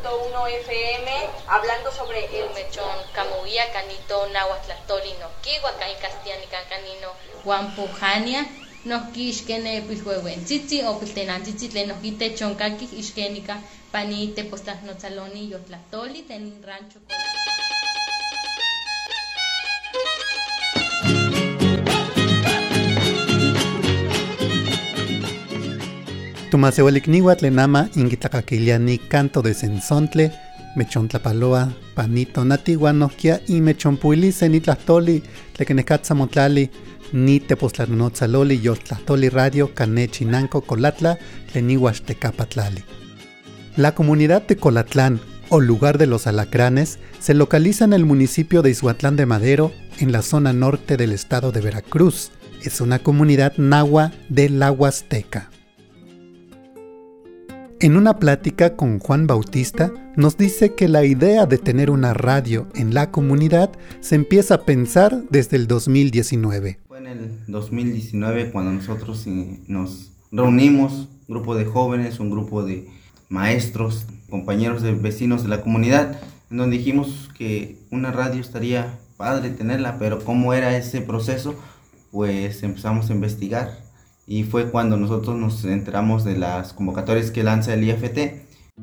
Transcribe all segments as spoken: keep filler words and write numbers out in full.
punto uno F M, hablando sobre el mechón Camuía, Canito, Nahuatlatoli, Noquigua, Castianica, Canino, Guampujania, Noquishkene, Pilhuehuentzitzi, o Piltenantzitzi, Nojite, Chonkaki, Ishkenica, Panite, Postas Notzaloni, Yotlatoli, Tenin Rancho. Tumaseuelikniwa tlenama inguitlacaquiliani canto de Sensontle, Mechontlapaloa, Panito Natigua Noquia y Mechonpuilice Nitlahtoli, Tlequenecatzamotlali, Ni Tepoztlanotzaloli, Yotlahtoli Radio, Canechinanco, Colatla, Tlenihuaxtecapatlali. La comunidad de Colatlán, o lugar de los alacranes, se localiza en el municipio de Izhuatlán de Madero, en la zona norte del estado de Veracruz. Es una comunidad nahua de la Huasteca. En una plática con Juan Bautista, nos dice que la idea de tener una radio en la comunidad se empieza a pensar desde el dos mil diecinueve. Fue en el dos mil diecinueve cuando nosotros nos reunimos, un grupo de jóvenes, un grupo de maestros, compañeros de vecinos de la comunidad, en donde dijimos que una radio estaría padre tenerla, pero cómo era ese proceso, pues empezamos a investigar. Y fue cuando nosotros nos enteramos de las convocatorias que lanza el I F T.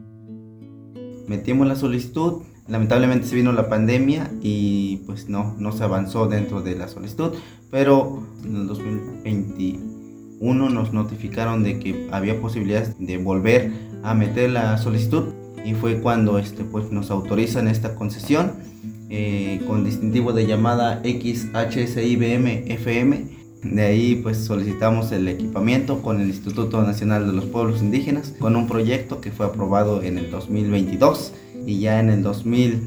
Metimos la solicitud, lamentablemente se vino la pandemia y pues no, no se avanzó dentro de la solicitud, pero en el dos mil veintiuno nos notificaron de que había posibilidades de volver a meter la solicitud y fue cuando este, pues, nos autorizan esta concesión eh, con distintivo de llamada X H S I B M F M. De ahí pues solicitamos el equipamiento con el Instituto Nacional de los Pueblos Indígenas con un proyecto que fue aprobado en el dos mil veintidós y ya en el dos mil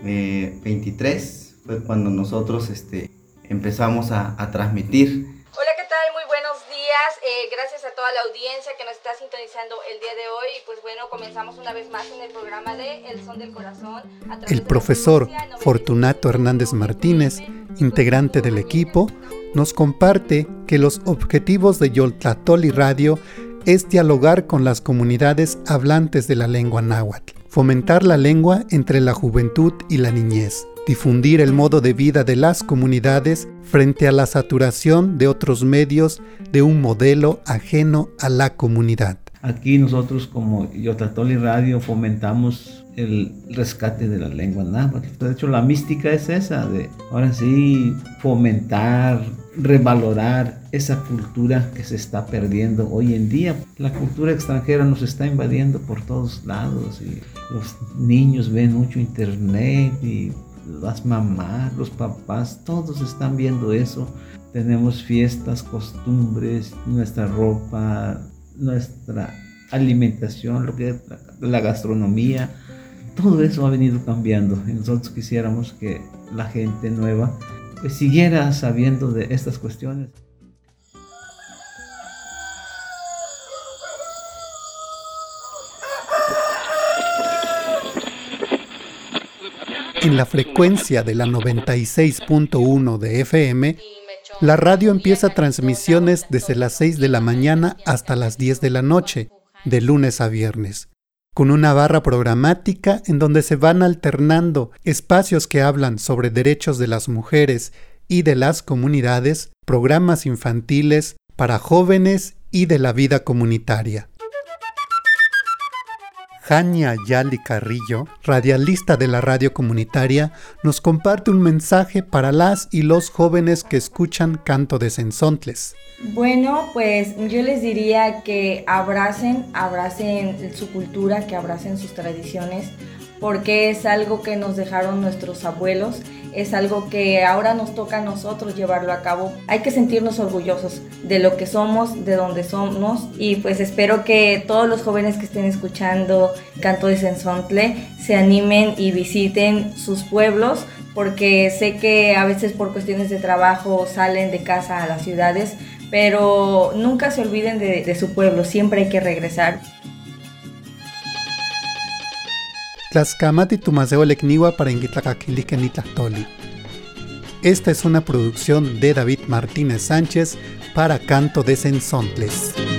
veintitrés fue cuando nosotros este, empezamos a, a transmitir. Hola, ¿qué tal? Muy buenos días. Eh, gracias a toda la audiencia que nos está sintonizando el día de hoy. Y pues bueno, comenzamos una vez más en el programa de El Son del Corazón. El profesor Fortunato Hernández Martínez, integrante del equipo, nos comparte que los objetivos de Yotlahtoli Radio es dialogar con las comunidades hablantes de la lengua náhuatl, fomentar la lengua entre la juventud y la niñez, difundir el modo de vida de las comunidades frente a la saturación de otros medios de un modelo ajeno a la comunidad. Aquí nosotros como Yotlahtoli Radio fomentamos el rescate de la lengua náhuatl. De hecho, la mística es esa, de ahora sí fomentar, revalorar esa cultura que se está perdiendo hoy en día. La cultura extranjera nos está invadiendo por todos lados y los niños ven mucho internet y las mamás, los papás, todos están viendo eso. Tenemos fiestas, costumbres, nuestra ropa, nuestra alimentación, lo que es la gastronomía, todo eso ha venido cambiando y nosotros quisiéramos que la gente nueva pues siguiera sabiendo de estas cuestiones. En la frecuencia de la noventa y seis punto uno de F M, la radio empieza transmisiones desde las seis de la mañana hasta las diez de la noche, de lunes a viernes, con una barra programática en donde se van alternando espacios que hablan sobre derechos de las mujeres y de las comunidades, programas infantiles para jóvenes y de la vida comunitaria. Jania Yali Carrillo, radialista de la radio comunitaria, nos comparte un mensaje para las y los jóvenes que escuchan Canto de Sensontles. Bueno, pues yo les diría que abracen, abracen su cultura, que abracen sus tradiciones, porque es algo que nos dejaron nuestros abuelos, es algo que ahora nos toca a nosotros llevarlo a cabo. Hay que sentirnos orgullosos de lo que somos, de donde somos, y pues espero que todos los jóvenes que estén escuchando Canto de Sensontle se animen y visiten sus pueblos, porque sé que a veces por cuestiones de trabajo salen de casa a las ciudades, pero nunca se olviden de, de su pueblo, siempre hay que regresar. Tlaxcamati Tumaseuelikniwa para Inguitlacaquilique Nitlahtoli. Esta es una producción de David Martínez Sánchez para Canto de Sensontles.